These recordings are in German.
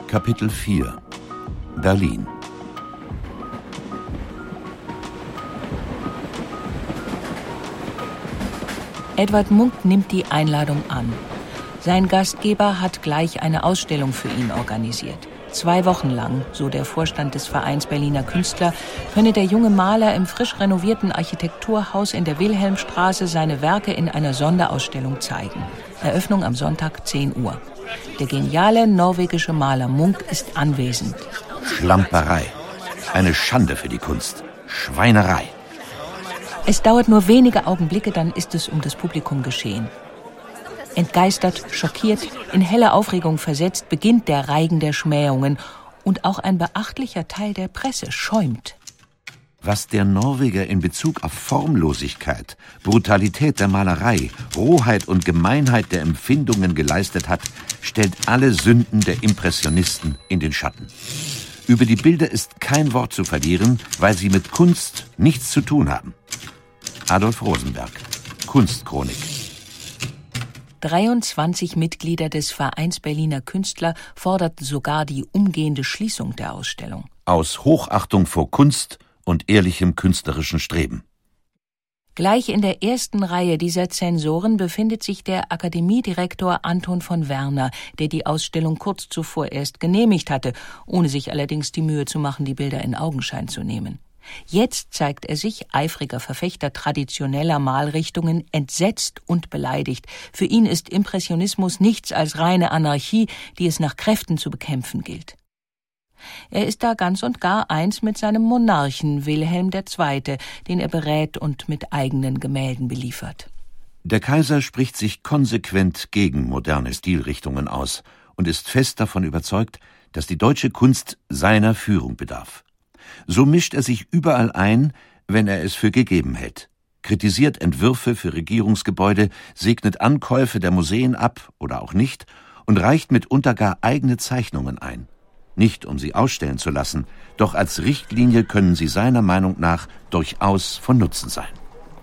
Kapitel 4 Berlin. Edvard Munch nimmt die Einladung an. Sein Gastgeber hat gleich eine Ausstellung für ihn organisiert. 2 Wochen lang, so der Vorstand des Vereins Berliner Künstler, könne der junge Maler im frisch renovierten Architekturhaus in der Wilhelmstraße seine Werke in einer Sonderausstellung zeigen. Eröffnung am Sonntag 10 Uhr. Der geniale norwegische Maler Munch ist anwesend. Schlamperei. Eine Schande für die Kunst. Schweinerei. Es dauert nur wenige Augenblicke, dann ist es um das Publikum geschehen. Entgeistert, schockiert, in helle Aufregung versetzt, beginnt der Reigen der Schmähungen. Und auch ein beachtlicher Teil der Presse schäumt. Was der Norweger in Bezug auf Formlosigkeit, Brutalität der Malerei, Rohheit und Gemeinheit der Empfindungen geleistet hat, stellt alle Sünden der Impressionisten in den Schatten. Über die Bilder ist kein Wort zu verlieren, weil sie mit Kunst nichts zu tun haben. Adolf Rosenberg, Kunstchronik. 23 Mitglieder des Vereins Berliner Künstler forderten sogar die umgehende Schließung der Ausstellung. Aus Hochachtung vor Kunst und ehrlichem künstlerischen Streben. Gleich in der ersten Reihe dieser Zensoren befindet sich der Akademiedirektor Anton von Werner, der die Ausstellung kurz zuvor erst genehmigt hatte, ohne sich allerdings die Mühe zu machen, die Bilder in Augenschein zu nehmen. Jetzt zeigt er sich, eifriger Verfechter traditioneller Malrichtungen, entsetzt und beleidigt. Für ihn ist Impressionismus nichts als reine Anarchie, die es nach Kräften zu bekämpfen gilt. Er ist da ganz und gar eins mit seinem Monarchen Wilhelm II., den er berät und mit eigenen Gemälden beliefert. Der Kaiser spricht sich konsequent gegen moderne Stilrichtungen aus und ist fest davon überzeugt, dass die deutsche Kunst seiner Führung bedarf. So mischt er sich überall ein, wenn er es für gegeben hält, kritisiert Entwürfe für Regierungsgebäude, segnet Ankäufe der Museen ab oder auch nicht und reicht mitunter gar eigene Zeichnungen ein. Nicht, um sie ausstellen zu lassen, doch als Richtlinie können sie seiner Meinung nach durchaus von Nutzen sein.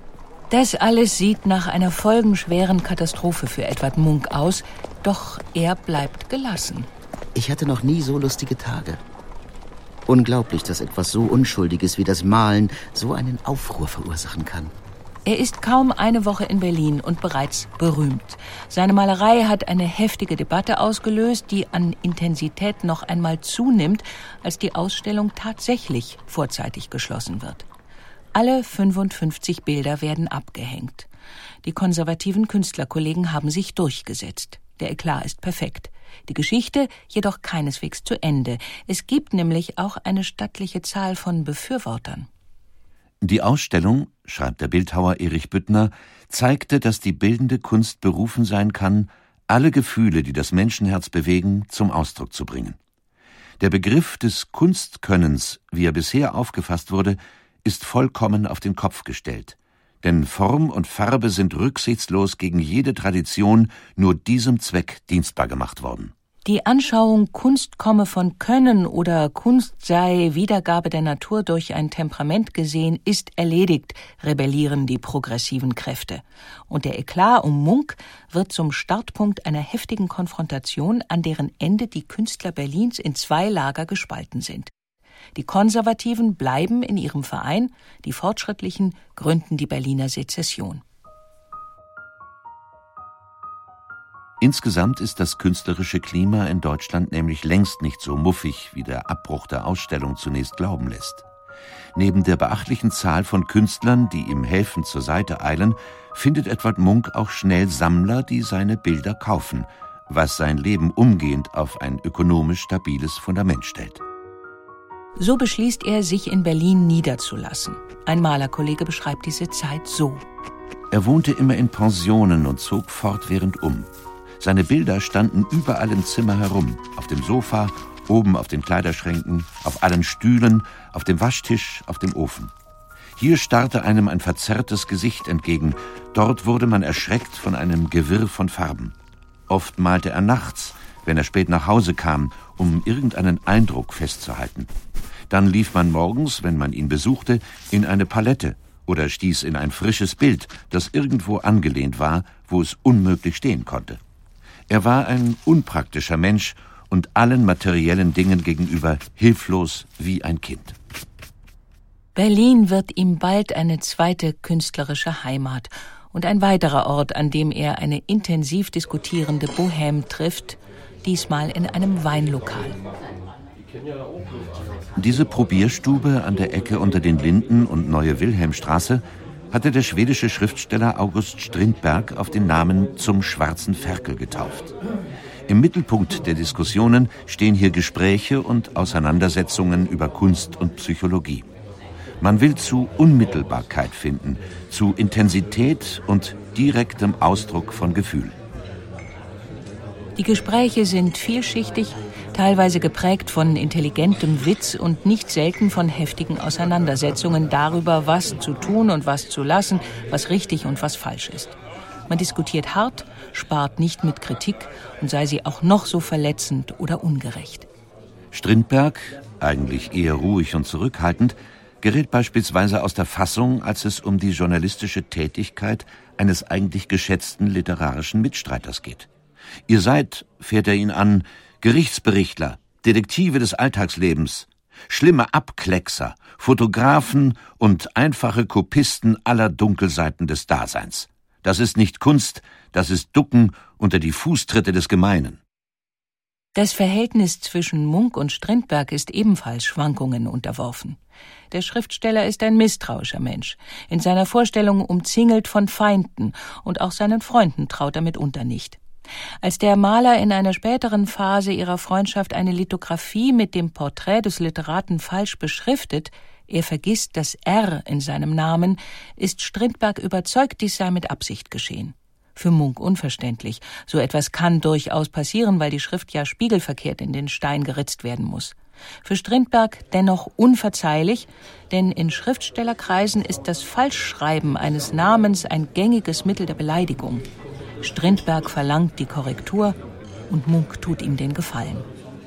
Das alles sieht nach einer folgenschweren Katastrophe für Edvard Munch aus, doch er bleibt gelassen. Ich hatte noch nie so lustige Tage. Unglaublich, dass etwas so Unschuldiges wie das Malen so einen Aufruhr verursachen kann. Er ist kaum eine Woche in Berlin und bereits berühmt. Seine Malerei hat eine heftige Debatte ausgelöst, die an Intensität noch einmal zunimmt, als die Ausstellung tatsächlich vorzeitig geschlossen wird. Alle 55 Bilder werden abgehängt. Die konservativen Künstlerkollegen haben sich durchgesetzt. Der Eklat ist perfekt. Die Geschichte jedoch keineswegs zu Ende. Es gibt nämlich auch eine stattliche Zahl von Befürwortern. Die Ausstellung, schreibt der Bildhauer Erich Büttner, zeigte, dass die bildende Kunst berufen sein kann, alle Gefühle, die das Menschenherz bewegen, zum Ausdruck zu bringen. Der Begriff des Kunstkönnens, wie er bisher aufgefasst wurde, ist vollkommen auf den Kopf gestellt. Denn Form und Farbe sind rücksichtslos gegen jede Tradition nur diesem Zweck dienstbar gemacht worden. Die Anschauung, Kunst komme von Können oder Kunst sei Wiedergabe der Natur durch ein Temperament gesehen, ist erledigt, rebellieren die progressiven Kräfte. Und der Eklat um Munch wird zum Startpunkt einer heftigen Konfrontation, an deren Ende die Künstler Berlins in 2 Lager gespalten sind. Die Konservativen bleiben in ihrem Verein, die Fortschrittlichen gründen die Berliner Sezession. Insgesamt ist das künstlerische Klima in Deutschland nämlich längst nicht so muffig, wie der Abbruch der Ausstellung zunächst glauben lässt. Neben der beachtlichen Zahl von Künstlern, die ihm helfend zur Seite eilen, findet Edvard Munch auch schnell Sammler, die seine Bilder kaufen, was sein Leben umgehend auf ein ökonomisch stabiles Fundament stellt. So beschließt er, sich in Berlin niederzulassen. Ein Malerkollege beschreibt diese Zeit so: Er wohnte immer in Pensionen und zog fortwährend um. Seine Bilder standen überall im Zimmer herum, auf dem Sofa, oben auf den Kleiderschränken, auf allen Stühlen, auf dem Waschtisch, auf dem Ofen. Hier starrte einem ein verzerrtes Gesicht entgegen, dort wurde man erschreckt von einem Gewirr von Farben. Oft malte er nachts, wenn er spät nach Hause kam, um irgendeinen Eindruck festzuhalten. Dann lief man morgens, wenn man ihn besuchte, in eine Palette oder stieß in ein frisches Bild, das irgendwo angelehnt war, wo es unmöglich stehen konnte. Er war ein unpraktischer Mensch und allen materiellen Dingen gegenüber hilflos wie ein Kind. Berlin wird ihm bald eine zweite künstlerische Heimat und ein weiterer Ort, an dem er eine intensiv diskutierende Bohème trifft, diesmal in einem Weinlokal. Diese Probierstube an der Ecke unter den Linden und Neue Wilhelmstraße hatte der schwedische Schriftsteller August Strindberg auf den Namen Zum schwarzen Ferkel getauft. Im Mittelpunkt der Diskussionen stehen hier Gespräche und Auseinandersetzungen über Kunst und Psychologie. Man will zu Unmittelbarkeit finden, zu Intensität und direktem Ausdruck von Gefühl. Die Gespräche sind vielschichtig, teilweise geprägt von intelligentem Witz und nicht selten von heftigen Auseinandersetzungen darüber, was zu tun und was zu lassen, was richtig und was falsch ist. Man diskutiert hart, spart nicht mit Kritik und sei sie auch noch so verletzend oder ungerecht. Strindberg, eigentlich eher ruhig und zurückhaltend, gerät beispielsweise aus der Fassung, als es um die journalistische Tätigkeit eines eigentlich geschätzten literarischen Mitstreiters geht. Ihr seid, fährt er ihn an, Gerichtsberichtler, Detektive des Alltagslebens, schlimme Abkleckser, Fotografen und einfache Kopisten aller Dunkelseiten des Daseins. Das ist nicht Kunst, das ist Ducken unter die Fußtritte des Gemeinen. Das Verhältnis zwischen Munk und Strindberg ist ebenfalls Schwankungen unterworfen. Der Schriftsteller ist ein misstrauischer Mensch, in seiner Vorstellung umzingelt von Feinden, und auch seinen Freunden traut er mitunter nicht. Als der Maler in einer späteren Phase ihrer Freundschaft eine Lithografie mit dem Porträt des Literaten falsch beschriftet, er vergisst das R in seinem Namen, ist Strindberg überzeugt, dies sei mit Absicht geschehen. Für Munk unverständlich. So etwas kann durchaus passieren, weil die Schrift ja spiegelverkehrt in den Stein geritzt werden muss. Für Strindberg dennoch unverzeihlich, denn in Schriftstellerkreisen ist das Falschschreiben eines Namens ein gängiges Mittel der Beleidigung. Strindberg verlangt die Korrektur und Munk tut ihm den Gefallen.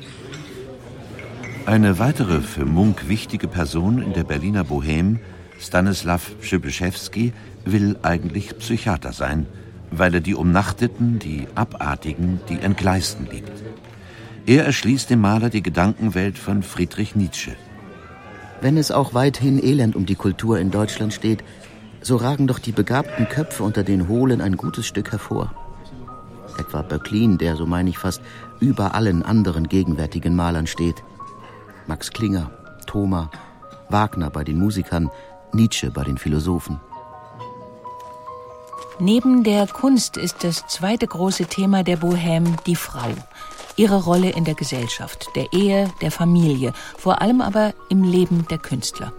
Eine weitere für Munk wichtige Person in der Berliner Bohème, Stanislaw Przybyszewski, will eigentlich Psychiater sein, weil er die Umnachteten, die Abartigen, die Entgleisten liebt. Er erschließt dem Maler die Gedankenwelt von Friedrich Nietzsche. Wenn es auch weithin elend um die Kultur in Deutschland steht, so ragen doch die begabten Köpfe unter den Hohlen ein gutes Stück hervor. Etwa Böcklin, der, so meine ich fast, über allen anderen gegenwärtigen Malern steht. Max Klinger, Thoma, Wagner bei den Musikern, Nietzsche bei den Philosophen. Neben der Kunst ist das zweite große Thema der Bohème die Frau. Ihre Rolle in der Gesellschaft, der Ehe, der Familie, vor allem aber im Leben der Künstler.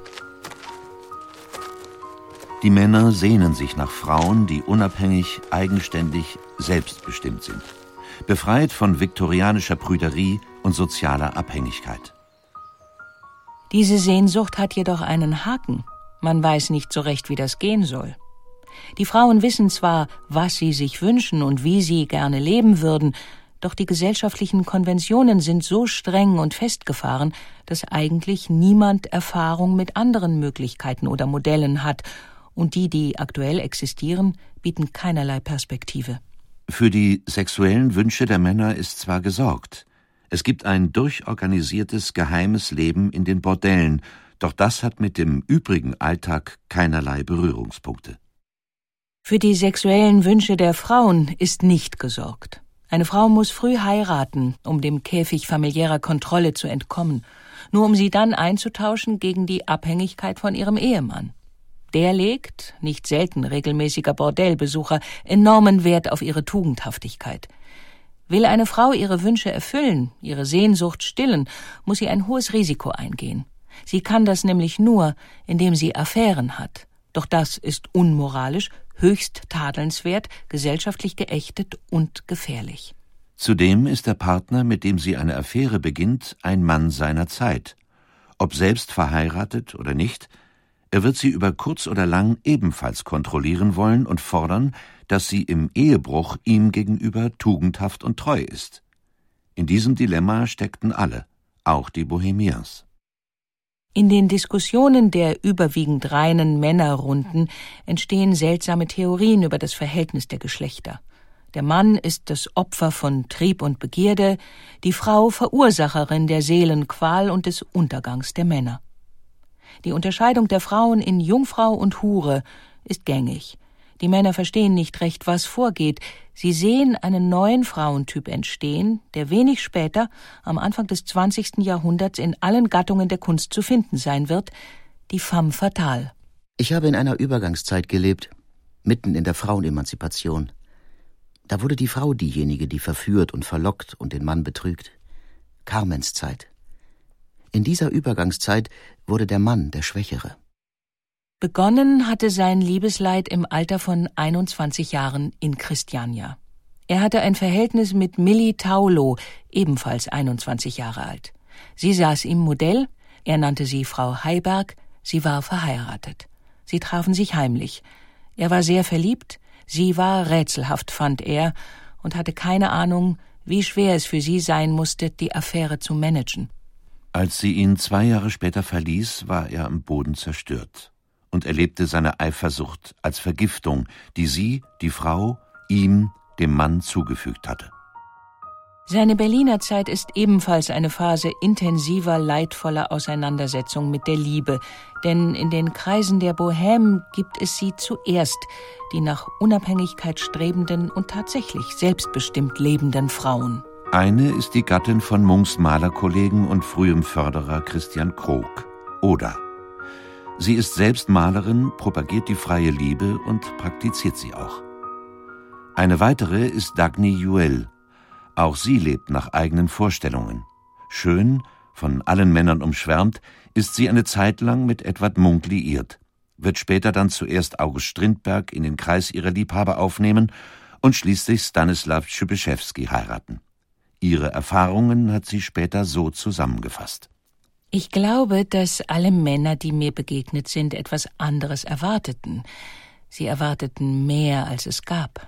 Die Männer sehnen sich nach Frauen, die unabhängig, eigenständig, selbstbestimmt sind. Befreit von viktorianischer Prüderie und sozialer Abhängigkeit. Diese Sehnsucht hat jedoch einen Haken. Man weiß nicht so recht, wie das gehen soll. Die Frauen wissen zwar, was sie sich wünschen und wie sie gerne leben würden, doch die gesellschaftlichen Konventionen sind so streng und festgefahren, dass eigentlich niemand Erfahrung mit anderen Möglichkeiten oder Modellen hat, und die aktuell existieren, bieten keinerlei Perspektive. Für die sexuellen Wünsche der Männer ist zwar gesorgt. Es gibt ein durchorganisiertes, geheimes Leben in den Bordellen, doch das hat mit dem übrigen Alltag keinerlei Berührungspunkte. Für die sexuellen Wünsche der Frauen ist nicht gesorgt. Eine Frau muss früh heiraten, um dem Käfig familiärer Kontrolle zu entkommen, nur um sie dann einzutauschen gegen die Abhängigkeit von ihrem Ehemann. Der legt, nicht selten regelmäßiger Bordellbesucher, enormen Wert auf ihre Tugendhaftigkeit. Will eine Frau ihre Wünsche erfüllen, ihre Sehnsucht stillen, muss sie ein hohes Risiko eingehen. Sie kann das nämlich nur, indem sie Affären hat. Doch das ist unmoralisch, höchst tadelnswert, gesellschaftlich geächtet und gefährlich. Zudem ist der Partner, mit dem sie eine Affäre beginnt, ein Mann seiner Zeit. Ob selbst verheiratet oder nicht, er wird sie über kurz oder lang ebenfalls kontrollieren wollen und fordern, dass sie im Ehebruch ihm gegenüber tugendhaft und treu ist. In diesem Dilemma steckten alle, auch die Bohemiens. In den Diskussionen der überwiegend reinen Männerrunden entstehen seltsame Theorien über das Verhältnis der Geschlechter. Der Mann ist das Opfer von Trieb und Begierde, die Frau Verursacherin der Seelenqual und des Untergangs der Männer. Die Unterscheidung der Frauen in Jungfrau und Hure ist gängig. Die Männer verstehen nicht recht, was vorgeht. Sie sehen einen neuen Frauentyp entstehen, der wenig später, am Anfang des 20. Jahrhunderts, in allen Gattungen der Kunst zu finden sein wird, die femme fatale. Ich habe in einer Übergangszeit gelebt, mitten in der Frauenemanzipation. Da wurde die Frau diejenige, die verführt und verlockt und den Mann betrügt. Carmens Zeit. In dieser Übergangszeit wurde der Mann der Schwächere. Begonnen hatte sein Liebesleid im Alter von 21 Jahren in Christiania. Er hatte ein Verhältnis mit Millie Thaulow, ebenfalls 21 Jahre alt. Sie saß ihm Modell, er nannte sie Frau Heiberg, sie war verheiratet. Sie trafen sich heimlich. Er war sehr verliebt, sie war rätselhaft, fand er, und hatte keine Ahnung, wie schwer es für sie sein musste, die Affäre zu managen. Als sie ihn 2 Jahre später verließ, war er am Boden zerstört und erlebte seine Eifersucht als Vergiftung, die sie, die Frau, ihm, dem Mann zugefügt hatte. Seine Berliner Zeit ist ebenfalls eine Phase intensiver, leidvoller Auseinandersetzung mit der Liebe, denn in den Kreisen der Bohème gibt es sie zuerst, die nach Unabhängigkeit strebenden und tatsächlich selbstbestimmt lebenden Frauen. Eine ist die Gattin von Munks Malerkollegen und frühem Förderer Christian Krog, Oda. Sie ist selbst Malerin, propagiert die freie Liebe und praktiziert sie auch. Eine weitere ist Dagny Juel. Auch sie lebt nach eigenen Vorstellungen. Schön, von allen Männern umschwärmt, ist sie eine Zeit lang mit Edvard Munch liiert, wird später dann zuerst August Strindberg in den Kreis ihrer Liebhaber aufnehmen und schließlich Stanislaw Trzebieszewski heiraten. Ihre Erfahrungen hat sie später so zusammengefasst. Ich glaube, dass alle Männer, die mir begegnet sind, etwas anderes erwarteten. Sie erwarteten mehr, als es gab.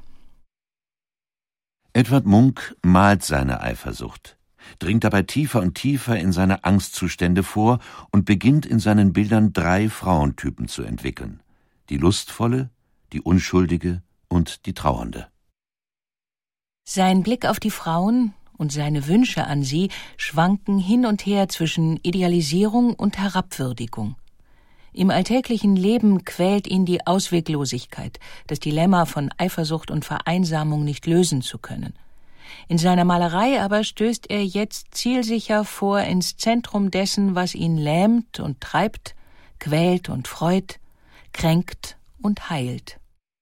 Edvard Munch malt seine Eifersucht, dringt dabei tiefer und tiefer in seine Angstzustände vor und beginnt in seinen Bildern 3 Frauentypen zu entwickeln: die lustvolle, die unschuldige und die trauernde. Sein Blick auf die Frauen und seine Wünsche an sie schwanken hin und her zwischen Idealisierung und Herabwürdigung. Im alltäglichen Leben quält ihn die Ausweglosigkeit, das Dilemma von Eifersucht und Vereinsamung nicht lösen zu können. In seiner Malerei aber stößt er jetzt zielsicher vor ins Zentrum dessen, was ihn lähmt und treibt, quält und freut, kränkt und heilt.